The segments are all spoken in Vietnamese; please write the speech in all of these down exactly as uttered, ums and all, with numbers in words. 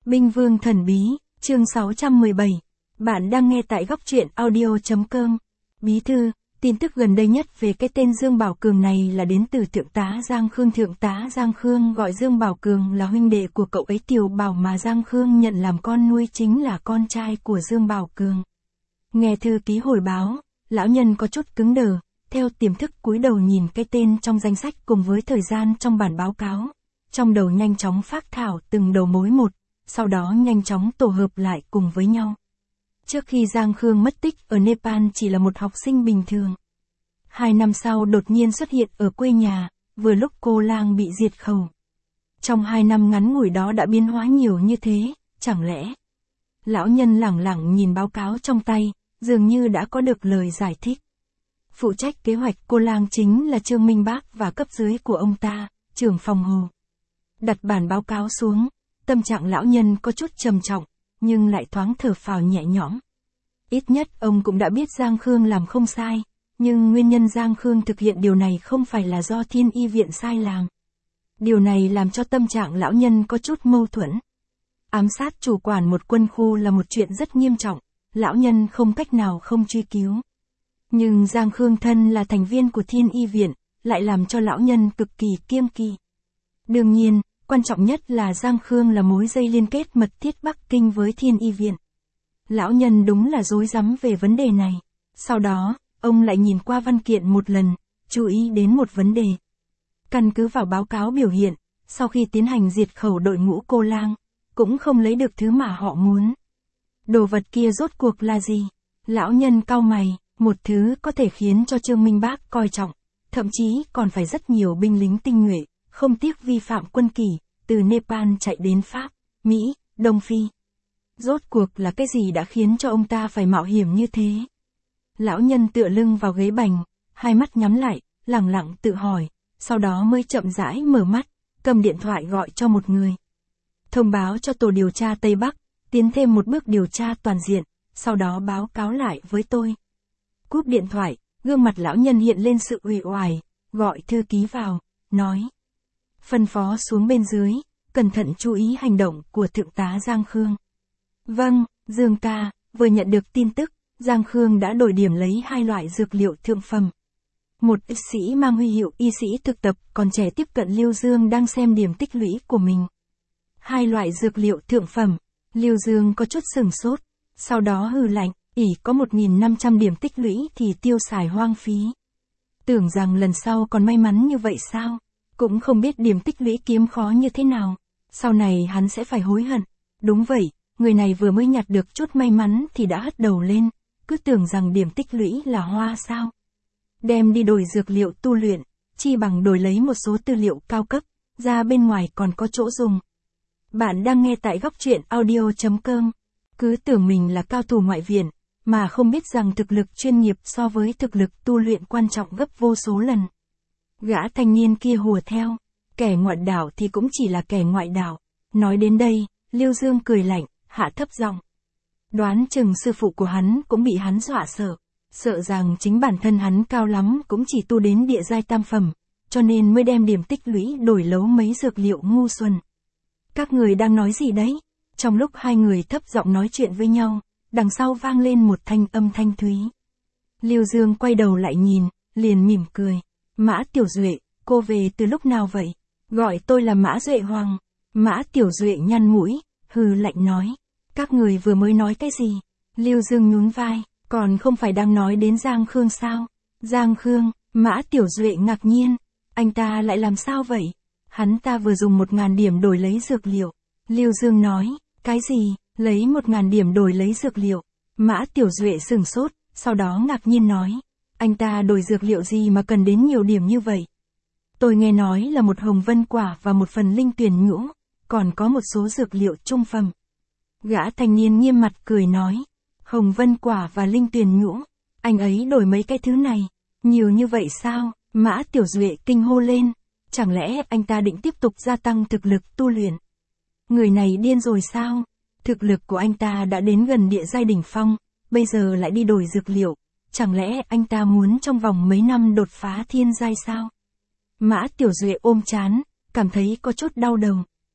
Binh Vương Thần Bí, chương sáu trăm mười bảy. Bạn đang nghe tại góc truyện audio chấm com. Bí thư, tin tức gần đây nhất về cái tên Dương Bảo Cường này là đến từ Thượng tá Giang Khương. Thượng tá Giang Khương gọi Dương Bảo Cường là huynh đệ của cậu ấy Tiểu Bảo mà Giang Khương nhận làm con nuôi chính là con trai của Dương Bảo Cường. Nghe thư ký hồi báo, lão nhân có chút cứng đờ, theo tiềm thức cúi đầu nhìn cái tên trong danh sách cùng với thời gian trong bản báo cáo. Trong đầu nhanh chóng phác thảo từng đầu mối một, sau đó nhanh chóng tổ hợp lại cùng với nhau. Trước khi Giang Khương mất tích ở Nepal chỉ là một học sinh bình thường. Hai năm sau đột nhiên xuất hiện ở quê nhà, vừa lúc cô lang bị diệt khẩu. Trong hai năm ngắn ngủi đó đã biến hóa nhiều như thế, chẳng lẽ? Lão nhân lẳng lặng nhìn báo cáo trong tay, dường như đã có được lời giải thích. Phụ trách kế hoạch cô lang chính là Trương Minh Bác và cấp dưới của ông ta, trưởng phòng Hồ. Đặt bản báo cáo xuống, tâm trạng lão nhân có chút trầm trọng, nhưng lại thoáng thở phào nhẹ nhõm. Ít nhất ông cũng đã biết Giang Khương làm không sai, nhưng nguyên nhân Giang Khương thực hiện điều này không phải là do Thiên Y Viện sai làm. Điều này làm cho tâm trạng lão nhân có chút mâu thuẫn. Ám sát chủ quản một quân khu là một chuyện rất nghiêm trọng, lão nhân không cách nào không truy cứu. Nhưng Giang Khương thân là thành viên của Thiên Y Viện, lại làm cho lão nhân cực kỳ kiêng kỵ. Đương nhiên, quan trọng nhất là Giang Khương là mối dây liên kết mật thiết Bắc Kinh với Thiên Y Viện. Lão nhân đúng là rối rắm về vấn đề này. Sau đó, ông lại nhìn qua văn kiện một lần, chú ý đến một vấn đề. Căn cứ vào báo cáo biểu hiện, sau khi tiến hành diệt khẩu đội ngũ cô lang, cũng không lấy được thứ mà họ muốn. Đồ vật kia rốt cuộc là gì? Lão nhân cau mày, một thứ có thể khiến cho Trương Minh Bác coi trọng, thậm chí còn phải rất nhiều binh lính tinh nhuệ, không tiếc vi phạm quân kỷ, từ Nepal chạy đến Pháp, Mỹ, Đông Phi. Rốt cuộc là cái gì đã khiến cho ông ta phải mạo hiểm như thế? Lão nhân tựa lưng vào ghế bành, hai mắt nhắm lại, lẳng lặng tự hỏi, sau đó mới chậm rãi mở mắt, cầm điện thoại gọi cho một người. Thông báo cho tổ điều tra Tây Bắc, tiến thêm một bước điều tra toàn diện, sau đó báo cáo lại với tôi. Cúp điện thoại, gương mặt lão nhân hiện lên sự uể oải, gọi thư ký vào, nói. Phân phó xuống bên dưới, cẩn thận chú ý hành động của Thượng tá Giang Khương. Vâng, Dương ca, vừa nhận được tin tức, Giang Khương đã đổi điểm lấy hai loại dược liệu thượng phẩm. Một y sĩ mang huy hiệu y sĩ thực tập còn trẻ tiếp cận Liêu Dương đang xem điểm tích lũy của mình. Hai loại dược liệu thượng phẩm, Liêu Dương có chút sửng sốt, sau đó hừ lạnh, ỉ có một nghìn năm trăm điểm tích lũy thì tiêu xài hoang phí. Tưởng rằng lần sau còn may mắn như vậy sao? Cũng không biết điểm tích lũy kiếm khó như thế nào, sau này hắn sẽ phải hối hận. Đúng vậy, người này vừa mới nhặt được chút may mắn thì đã hất đầu lên, cứ tưởng rằng điểm tích lũy là hoa sao. Đem đi đổi dược liệu tu luyện, chi bằng đổi lấy một số tư liệu cao cấp, ra bên ngoài còn có chỗ dùng. Bạn đang nghe tại góc truyện audio chấm com, cứ tưởng mình là cao thủ ngoại viện, mà không biết rằng thực lực chuyên nghiệp so với thực lực tu luyện quan trọng gấp vô số lần. Gã thanh niên kia hùa theo, kẻ ngoại đạo thì cũng chỉ là kẻ ngoại đạo. Nói đến đây, Liêu Dương cười lạnh, hạ thấp giọng. Đoán chừng sư phụ của hắn cũng bị hắn dọa sợ, sợ rằng chính bản thân hắn cao lắm cũng chỉ tu đến địa giai tam phẩm, cho nên mới đem điểm tích lũy đổi lấu mấy dược liệu ngu xuẩn. Các người đang nói gì đấy? Trong lúc hai người thấp giọng nói chuyện với nhau, đằng sau vang lên một thanh âm thanh thúy. Liêu Dương quay đầu lại nhìn, liền mỉm cười. Mã Tiểu Duệ, cô về từ lúc nào vậy? Gọi tôi là Mã Duệ Hoàng. Mã Tiểu Duệ nhăn mũi, hừ lạnh nói. Các người vừa mới nói cái gì? Liêu Dương nhún vai, còn không phải đang nói đến Giang Khương sao? Giang Khương, Mã Tiểu Duệ ngạc nhiên. Anh ta lại làm sao vậy? Hắn ta vừa dùng một ngàn điểm đổi lấy dược liệu. Liêu Dương nói, cái gì? Lấy một ngàn điểm đổi lấy dược liệu. Mã Tiểu Duệ sửng sốt, sau đó ngạc nhiên nói. Anh ta đổi dược liệu gì mà cần đến nhiều điểm như vậy? Tôi nghe nói là một hồng vân quả và một phần linh tuyền nhũ, còn có một số dược liệu trung phẩm. Gã thanh niên nghiêm mặt cười nói, hồng vân quả và linh tuyền nhũ, anh ấy đổi mấy cái thứ này, nhiều như vậy sao? Mã Tiểu Duệ kinh hô lên, chẳng lẽ anh ta định tiếp tục gia tăng thực lực tu luyện? Người này điên rồi sao? Thực lực của anh ta đã đến gần địa giai đỉnh phong, bây giờ lại đi đổi dược liệu. Chẳng lẽ anh ta muốn trong vòng mấy năm đột phá thiên giai sao? Mã Tiểu Duệ ôm chán, cảm thấy có chút đau đầu.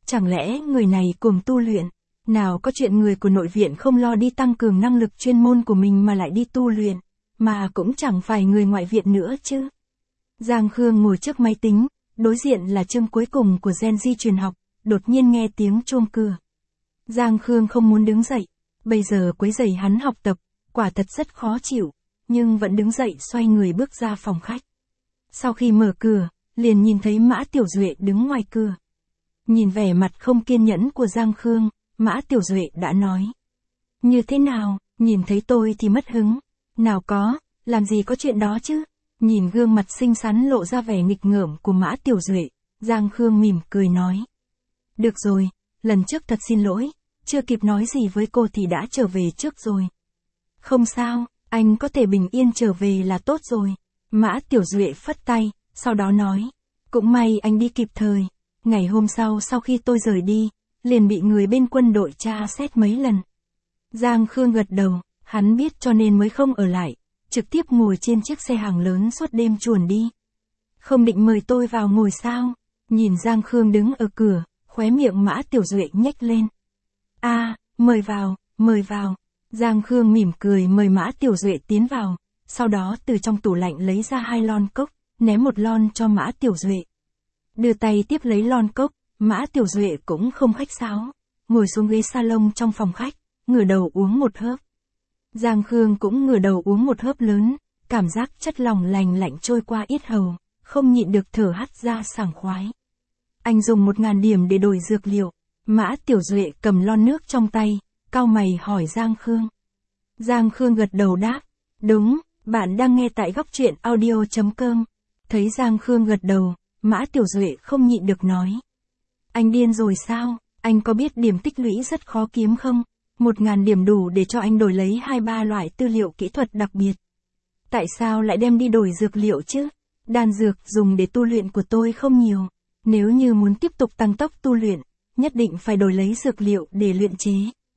Chẳng lẽ người này cùng tu luyện? Nào có chuyện người của nội viện không lo đi tăng cường năng lực chuyên môn của mình mà lại đi tu luyện, mà cũng chẳng phải người ngoại viện nữa chứ. Giang Khương ngồi trước máy tính, đối diện là chương cuối cùng của gen di truyền học, đột nhiên nghe tiếng chuông cửa. Giang Khương không muốn đứng dậy, bây giờ quấy rầy hắn học tập, quả thật rất khó chịu, nhưng vẫn đứng dậy xoay người bước ra phòng khách. Sau khi mở cửa, liền nhìn thấy Mã Tiểu Duệ đứng ngoài cửa. Nhìn vẻ mặt không kiên nhẫn của Giang Khương, Mã Tiểu Duệ đã nói. Như thế nào, nhìn thấy tôi thì mất hứng. Nào có, làm gì có chuyện đó chứ. Nhìn gương mặt xinh xắn lộ ra vẻ nghịch ngợm của Mã Tiểu Duệ, Giang Khương mỉm cười nói. Được rồi, lần trước thật xin lỗi, chưa kịp nói gì với cô thì đã trở về trước rồi. Không sao, anh có thể bình yên trở về là tốt rồi. Mã Tiểu Duệ phất tay, sau đó nói. Cũng may anh đi kịp thời. Ngày hôm sau sau khi tôi rời đi, liền bị người bên quân đội tra xét mấy lần. Giang Khương gật đầu, hắn biết cho nên mới không ở lại, trực tiếp ngồi trên chiếc xe hàng lớn suốt đêm chuồn đi. Không định mời tôi vào ngồi sao? Nhìn Giang Khương đứng ở cửa, khóe miệng Mã Tiểu Duệ nhếch lên. A, à, mời vào, mời vào. Giang Khương mỉm cười mời Mã Tiểu Duệ tiến vào, sau đó từ trong tủ lạnh lấy ra hai lon cốc, ném một lon cho Mã Tiểu Duệ. Đưa tay tiếp lấy lon cốc, Mã Tiểu Duệ cũng không khách sáo, ngồi xuống ghế salon trong phòng khách, ngửa đầu uống một hớp. Giang Khương cũng ngửa đầu uống một hớp lớn, cảm giác chất lỏng lành lạnh trôi qua yết hầu, không nhịn được thở hắt ra sảng khoái. Anh dùng một ngàn điểm để đổi dược liệu. Mã Tiểu Duệ cầm lon nước trong tay, cau mày hỏi Giang Khương. Giang Khương gật đầu đáp. Đúng, bạn đang nghe tại góc truyện audio chấm com. Thấy Giang Khương gật đầu, Mã Tiểu Duệ không nhịn được nói. Anh điên rồi sao? Anh có biết điểm tích lũy rất khó kiếm không? Một ngàn điểm đủ để cho anh đổi lấy hai ba loại tư liệu kỹ thuật đặc biệt. Tại sao lại đem đi đổi dược liệu chứ? Đan dược dùng để tu luyện của tôi không nhiều. Nếu như muốn tiếp tục tăng tốc tu luyện, nhất định phải đổi lấy dược liệu để luyện chế.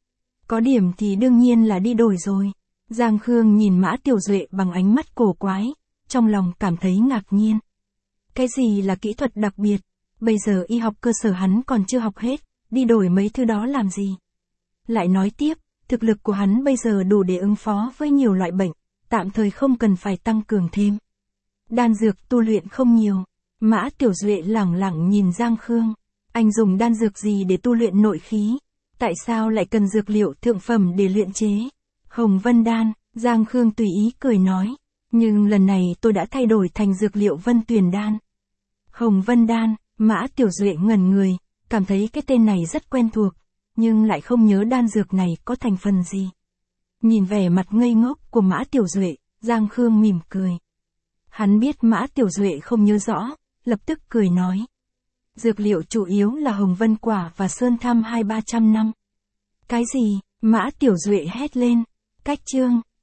Có điểm thì đương nhiên là đi đổi rồi. Giang Khương nhìn Mã Tiểu Duệ bằng ánh mắt cổ quái, trong lòng cảm thấy ngạc nhiên. Cái gì là kỹ thuật đặc biệt? Bây giờ y học cơ sở hắn còn chưa học hết, đi đổi mấy thứ đó làm gì? Lại nói tiếp, thực lực của hắn bây giờ đủ để ứng phó với nhiều loại bệnh, tạm thời không cần phải tăng cường thêm. Đan dược tu luyện không nhiều. Mã Tiểu Duệ lẳng lặng nhìn Giang Khương. Anh dùng đan dược gì để tu luyện nội khí? Tại sao lại cần dược liệu thượng phẩm để luyện chế? Hồng Vân Đan, Giang Khương tùy ý cười nói. Nhưng lần này tôi đã thay đổi thành dược liệu Vân Tuyền Đan. Hồng Vân Đan, Mã Tiểu Duệ ngẩn người, cảm thấy cái tên này rất quen thuộc, nhưng lại không nhớ đan dược này có thành phần gì. Nhìn vẻ mặt ngây ngốc của Mã Tiểu Duệ, Giang Khương mỉm cười. Hắn biết Mã Tiểu Duệ không nhớ rõ, lập tức cười nói. Dược liệu chủ yếu là hồng vân quả và sơn tham hai ba trăm năm. Cái gì? Mã Tiểu Duệ hét lên. Cách chương.